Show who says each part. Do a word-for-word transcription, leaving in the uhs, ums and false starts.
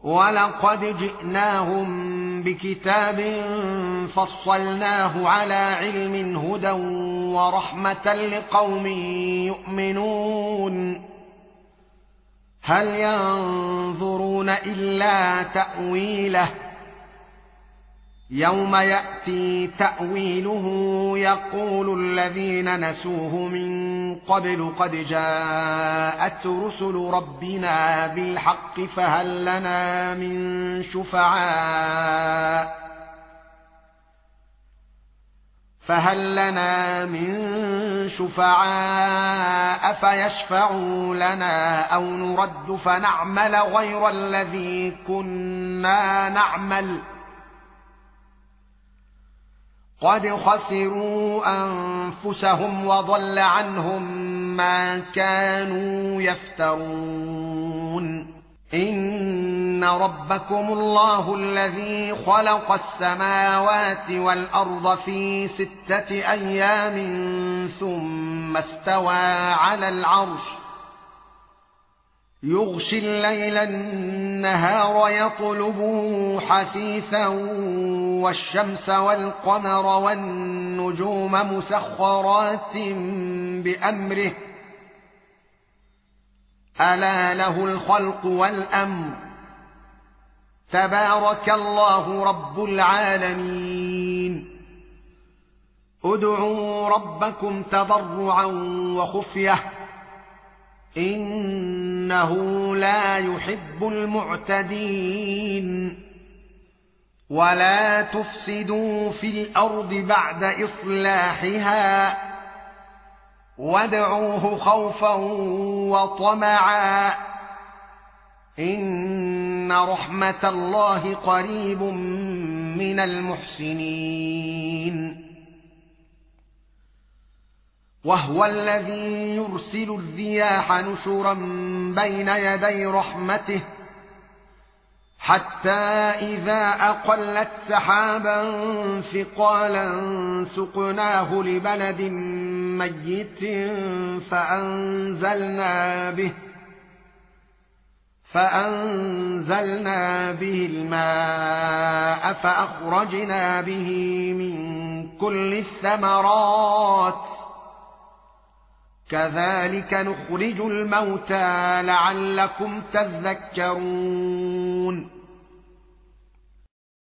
Speaker 1: ولقد جئناهم بكتاب فصلناه على علم هدى ورحمة لقوم يؤمنون هل ينظرون إلا تأويله يوم يأتي تأويله يقول الذين نسوه من قبل قد جاءت رسل ربنا بالحق فهل لنا من شفعاء فهل لنا من شفعاء فيشفعوا لنا أو نرد فنعمل غير الذي كنا نعمل قد خسروا أنفسهم وضل عنهم ما كانوا يفترون إن ربكم الله الذي خلق السماوات والأرض في ستة أيام ثم استوى على العرش يغشي الليل النهار يطلبه حثيثا والشمس والقمر والنجوم مسخرات بأمره ألا له الخلق والأمر تبارك الله رب العالمين ادعوا ربكم تضرعا وخفية إنه لا يحب المعتدين ولا تفسدوا في الأرض بعد إصلاحها وادعوه خوفا وطمعا إن رحمة الله قريب من المحسنين وهو الذي يرسل الرياح نشرا بين يدي رحمته حتى إذا أقلت سحابا ثقالا سقناه لبلد ميت فأنزلنا به فأنزلنا به الماء فأخرجنا به من كل الثمرات كذلك نخرج الموتى لعلكم تذكرون